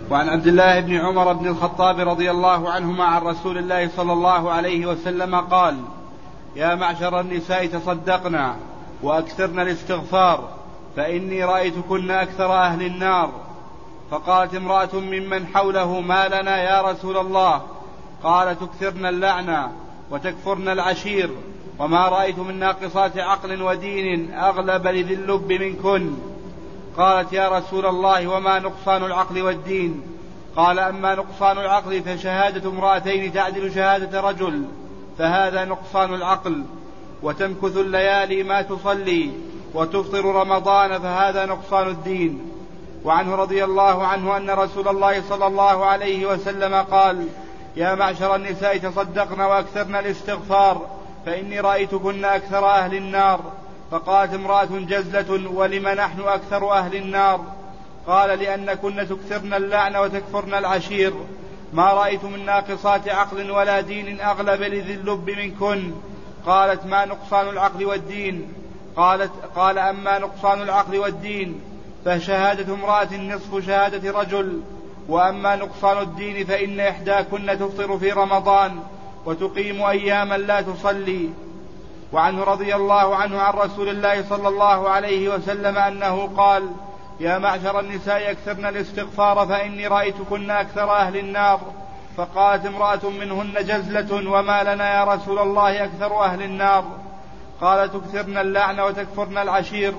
وعن عبد الله بن عمر بن الخطاب رضي الله عنهما عن رسول الله صلى الله عليه وسلم قال: يا معشر النساء تصدقنا وأكثرن الاستغفار فإني رأيتكن أكثر أهل النار. فقالت امرأة ممن حوله: ما لنا يا رسول الله؟ قال: تكثرن اللعنة وتكفرن العشير، وما رأيت من ناقصات عقل ودين أغلب لذي اللب منكن. قالت: يا رسول الله وما نقصان العقل والدين؟ قال: أما نقصان العقل فشهادة امرأتين تعدل شهادة رجل، فهذا نقصان العقل، وتمكث الليالي ما تصلي، وتفطر رمضان، فهذا نقصان الدين. وعنه رضي الله عنه أن رسول الله صلى الله عليه وسلم قال: يا معشر النساء تصدقن وأكثرن الاستغفار فإني رأيتكن أكثر أهل النار. فقالت امرأة جزلة: ولم نحن أكثر أهل النار؟ قال: لأنكن تكثرن اللعن وتكفرن العشير، ما رأيت من ناقصات عقل ولا دين أغلب لذي اللب منكن. قالت: ما نقصان العقل والدين؟ قال: أما نقصان العقل والدين فشهادة امرأة نصف شهادة رجل، وأما نقصان الدين فإن إحداكن تفطر في رمضان وتقيم أياما لا تصلي. وعنه رضي الله عنه عن رسول الله صلى الله عليه وسلم أنه قال: يا معشر النساء أكثرن الاستغفار فإني رأيتكن أكثر أهل النار. فقالت امرأة منهن جزلة: وما لنا يا رسول الله أكثر أهل النار؟ قال: تكثرن اللعن وتكفرن العشير،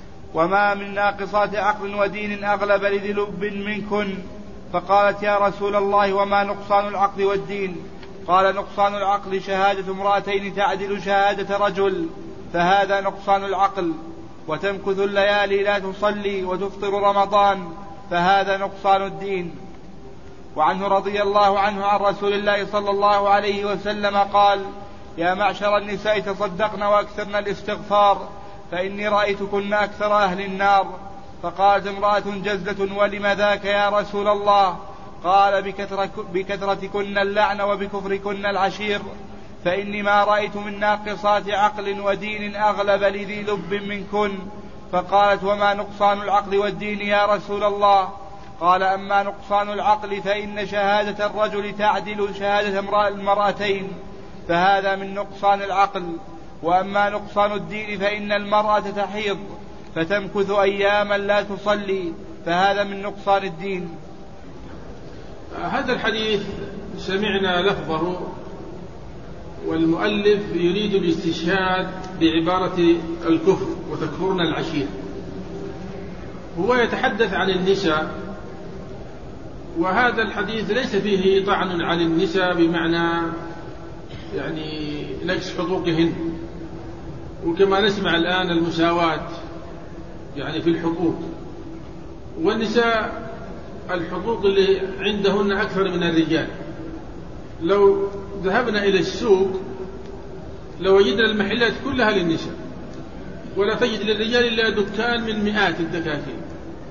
وما من ناقصات عقل ودين أغلب لذي لب منكن. فقالت: يا رسول الله وما نقصان العقل والدين؟ قال: نقصان العقل شهادة امرأتين تعدل شهادة رجل، فهذا نقصان العقل، وتمكث الليالي لا تصلي، وتفطر رمضان، فهذا نقصان الدين. وعنه رضي الله عنه عن رسول الله صلى الله عليه وسلم قال: يا معشر النساء تصدقن وأكثرن الاستغفار فإني رأيتكن أكثر أهل النار. فقالت امرأة جزلة: ولم ذاك يا رسول الله؟ قال: بكثرتكن اللعن وبكفركن العشير، فإني ما رأيت من ناقصات عقل ودين أغلب لذي لب منكن. فقالت: وما نقصان العقل والدين يا رسول الله؟ قال: أما نقصان العقل فإن شهادة الرجل تعدل شهادة المرأتين، فهذا من نقصان العقل، وأما نقصان الدين فإن المرأة تحيض فتمكث أياما لا تصلي، فهذا من نقصان الدين. هذا الحديث سمعنا لفظه، والمؤلف يريد الاستشهاد بعبارة الكفر وتكفرن العشير. هو يتحدث عن النساء، وهذا الحديث ليس فيه طعن على النساء بمعنى يعني نقص حقوقهن، وكما نسمع الآن المساواة يعني في الحقوق، والنساء الحقوق اللي عندهن أكثر من الرجال. لو ذهبنا إلى السوق لوجدنا المحلات كلها للنساء، ولا تجد للرجال إلا دكان من مئات الدكاكين.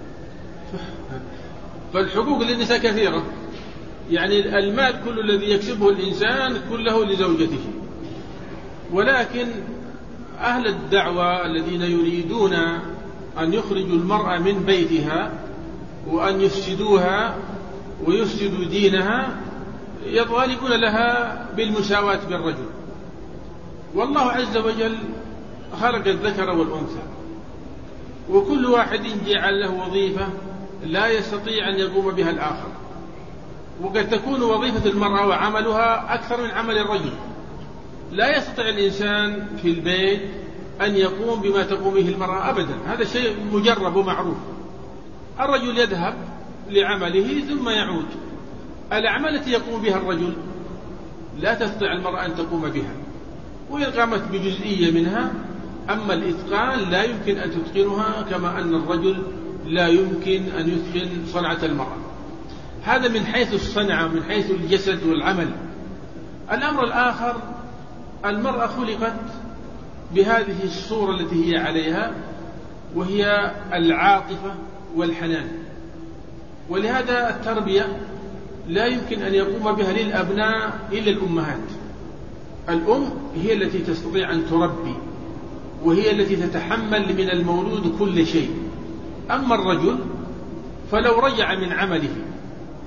فالحقوق للنساء كثيرة، يعني المال كل الذي يكسبه الإنسان كله لزوجته. ولكن أهل الدعوة الذين يريدون أن يخرجوا المرأة من بيتها وأن يفسدوها ويفسدوا دينها يطالبون لها بالمساواة بالرجل. والله عز وجل خلق الذكر والأنثى، وكل واحد جعل له وظيفة لا يستطيع أن يقوم بها الآخر، وقد تكون وظيفة المرأة وعملها أكثر من عمل الرجل. لا يستطيع الإنسان في البيت أن يقوم بما تقوم به المرأة أبدا، هذا شيء مجرب ومعروف. الرجل يذهب لعمله ثم يعود. الأعمال التي يقوم بها الرجل لا تستطيع المرأة أن تقوم بها، وإن قامت بجزئية منها، أما الإتقان لا يمكن أن تتقنها كما أن الرجل لا يمكن أن يتقن صنعة المرأة. هذا من حيث الصنعة، من حيث الجسد والعمل. الأمر الآخر، المرأة خلقت بهذه الصورة التي هي عليها، وهي العاطفة والحنان، ولهذا التربية لا يمكن أن يقوم بها للأبناء إلا الأمهات. الأم هي التي تستطيع أن تربي، وهي التي تتحمل من المولود كل شيء. أما الرجل فلو رجع من عمله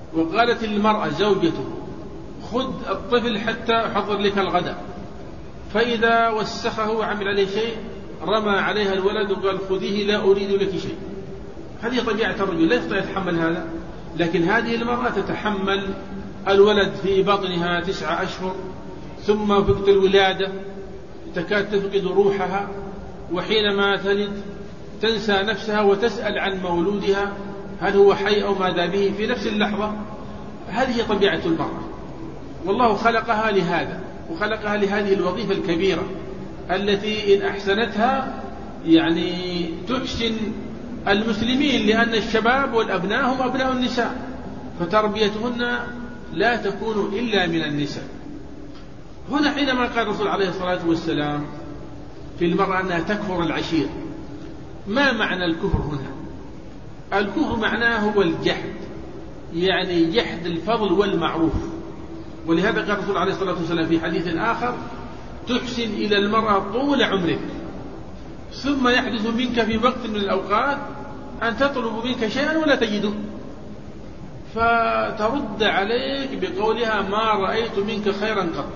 وقالت المرأة زوجته خذ الطفل حتى أحضر لك الغداء، فإذا وسخه وعمل عليه شيء رمى عليها الولد وقال خذيه لا أريد لك شيء. هذه طبيعة الرجل، لا يستطيع يتحمل هذا. لكن هذه المرأة تتحمل الولد في بطنها 9 أشهر، ثم وقت الولادة تكاد تفقد روحها، وحينما تلد تنسى نفسها وتسأل عن مولودها هل هو حي أو ماذا به في نفس اللحظة. هذه طبيعة المرأة، والله خلقها لهذا، وخلقها لهذه الوظيفة الكبيرة التي إن أحسنتها يعني تحسن المسلمين، لأن الشباب والأبناء هم أبناء النساء، فتربيتهن لا تكون إلا من النساء. هنا حينما قال الرسول عليه الصلاة والسلام في المرأة أنها تكفر العشير، ما معنى الكفر هنا؟ الكفر معناه هو الجحد، يعني جحد الفضل والمعروف. ولهذا قال الرسول عليه الصلاة والسلام في حديث آخر تحسن إلى المرأة طول عمرك، ثم يحدث منك في وقت من الأوقات أن تطلب منك شيئا ولا تجده، فترد عليك بقولها ما رأيت منك خيرا قط.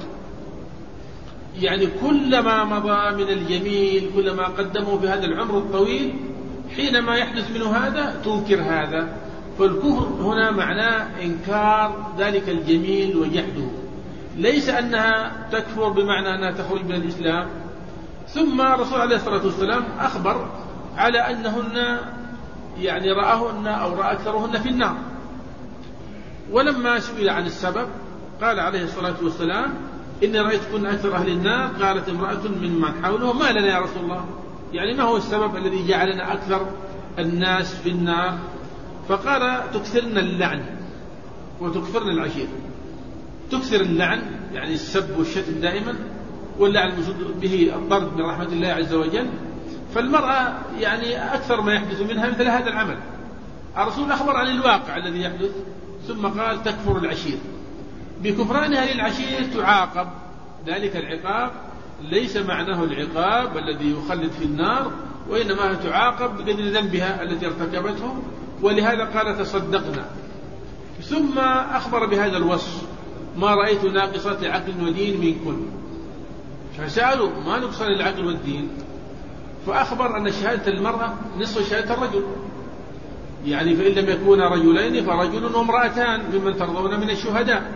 يعني كلما مضى من الجميل، كلما قدمه في هذا العمر الطويل، حينما يحدث منه هذا تنكر هذا. فالكفر هنا معناه إنكار ذلك الجميل وجحده، ليس أنها تكفر بمعنى أنها تخرج من الإسلام. ثم الرسول عليه الصلاة والسلام أخبر على أنهن يعني رأهن أو رأى أكثرهن في النار، ولما سئل عن السبب قال عليه الصلاة والسلام إني رأيتكن أكثر أهل النار. قالت امرأة ممن حوله ما لنا يا رسول الله، يعني ما هو السبب الذي جعلنا أكثر الناس في النار؟ فقال تكثرن اللعن وتكثرن العشير. تكثر اللعن يعني السب والشتم دائما، واللعن المقصود به الطرد من رحمة الله عز وجل. فالمرأة يعني أكثر ما يحدث منها مثل هذا العمل. الرسول أخبر عن الواقع الذي يحدث، ثم قال تكفر العشير. بكفرانها للعشير تعاقب، ذلك العقاب ليس معناه العقاب الذي يخلد في النار، وإنما تعاقب بقدر ذنبها التي ارتكبته. ولهذا قال تصدقنا. ثم أخبر بهذا الوصف ما رأيت ناقصات عقل ودين منكن. فسألوا ما نقصان العقل والدين؟ فأخبر أن شهادة المرأة نصف شهادة الرجل، يعني فإن لم يكونا رجلين فرجل وامرأتان ممن ترضون من الشهداء.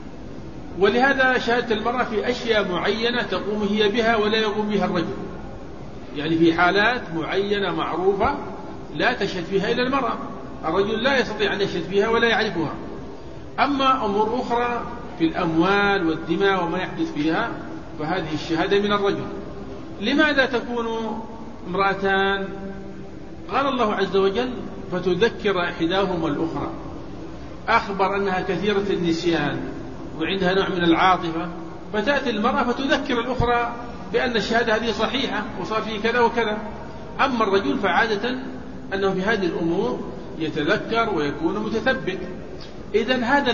ولهذا شهادة المرأة في أشياء معينة تقوم هي بها ولا يقوم بها الرجل، يعني في حالات معينة معروفة لا تشهد فيها إلا المرأة، الرجل لا يستطيع أن يشهد فيها ولا يعرفها. أما أمور أخرى في الأموال والدماء وما يحدث فيها فهذه الشهادة من الرجل. لماذا تكون امرأتان؟ قال الله عز وجل فتذكر إحداهما الأخرى. أخبر أنها كثيرة النسيان وعندها نوع من العاطفة، فتأتي المرأة فتذكر الأخرى بأن الشهادة هذه صحيحة وصار فيه كذا وكذا. أما الرجل فعادة أنه في هذه الأمور يتذكر ويكون متثبت. إذن هذا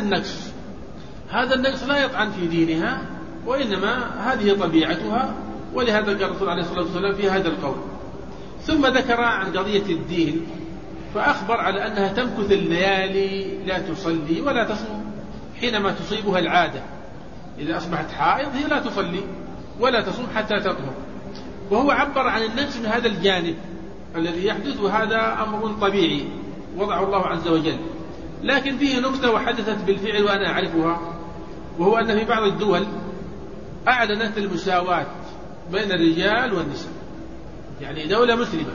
النقص لا يطعن في دينها، وإنما هذه طبيعتها. ولهذا قال الرسول عليه الصلاة والسلام في هذا القول. ثم ذكر عن قضية الدين، فأخبر على أنها تمكث الليالي لا تصلي ولا تصوم حينما تصيبها العادة. إذا أصبحت حائض هي لا تصلي ولا تصوم حتى تطهر. وهو عبر عن النقص من هذا الجانب الذي يحدث، وهذا أمر طبيعي وضعه الله عز وجل. لكن فيه نكتة وحدثت بالفعل وأنا أعرفها، وهو أن في بعض الدول أعلنت المساواة بين الرجال والنساء، يعني دولة مسلمة.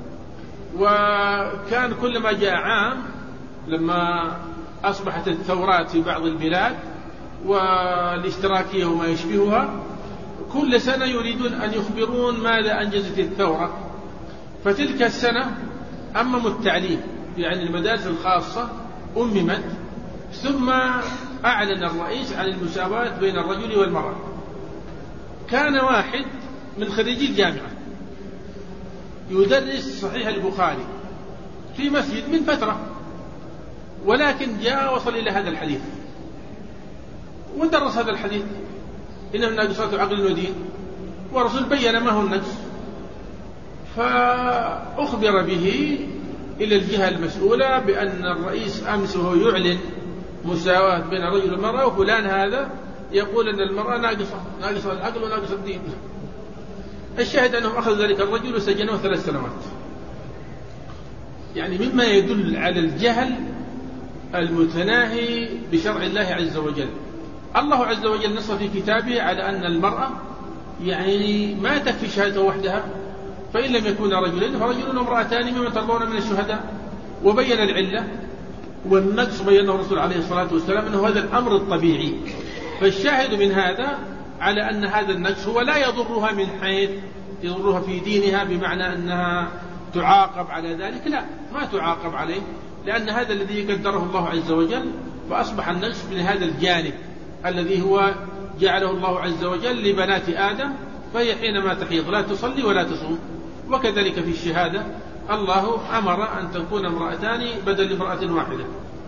وكان كلما جاء عام لما أصبحت الثورات في بعض البلاد والاشتراكية وما يشبهها، كل سنة يريدون أن يخبرون ماذا أنجزت الثورة. فتلك السنة أمموا التعليم، يعني المدارس الخاصة أممت، ثم أعلن الرئيس عن المساواة بين الرجل والمرأة. كان واحد من خريجي الجامعة يدرس صحيح البخاري في مسجد من فترة، ولكن جاء وصل إلى هذا الحديث ودرس هذا الحديث إنه ناقصات عقل ودين، والرسول بين ما هو النقص. فأخبر به إلى الجهة المسؤولة بأن الرئيس أمس وهو يعلن مساواة بين الرجل والمرأة، وفلان هذا يقول أن المرأة ناقصة العقل وناقصة الدين. الشاهد أنهم أخذوا ذلك الرجل وسجنوه 3 سنوات. يعني مما يدل على الجهل المتناهي بشرع الله عز وجل. الله عز وجل نص في كتابه على أن المرأة يعني ما تكفي شهادته وحدها، فإن لم يكون رجلين فرجل وامرأتان ممن ترضون من الشهداء، وبين العلة والنقص بينه الرسول عليه الصلاة والسلام أنه هذا الأمر الطبيعي. فالشاهد من هذا على أن هذا النقص هو لا يضرها من حيث يضرها في دينها، بمعنى أنها تعاقب على ذلك، لا، ما تعاقب عليه، لأن هذا الذي قدره الله عز وجل، فأصبح النقص من هذا الجانب الذي هو جعله الله عز وجل لبنات آدم، فهي حينما تحيض لا تصلي ولا تصوم. وكذلك في الشهادة الله أمر أن تكون امرأتان بدل امرأة واحدة،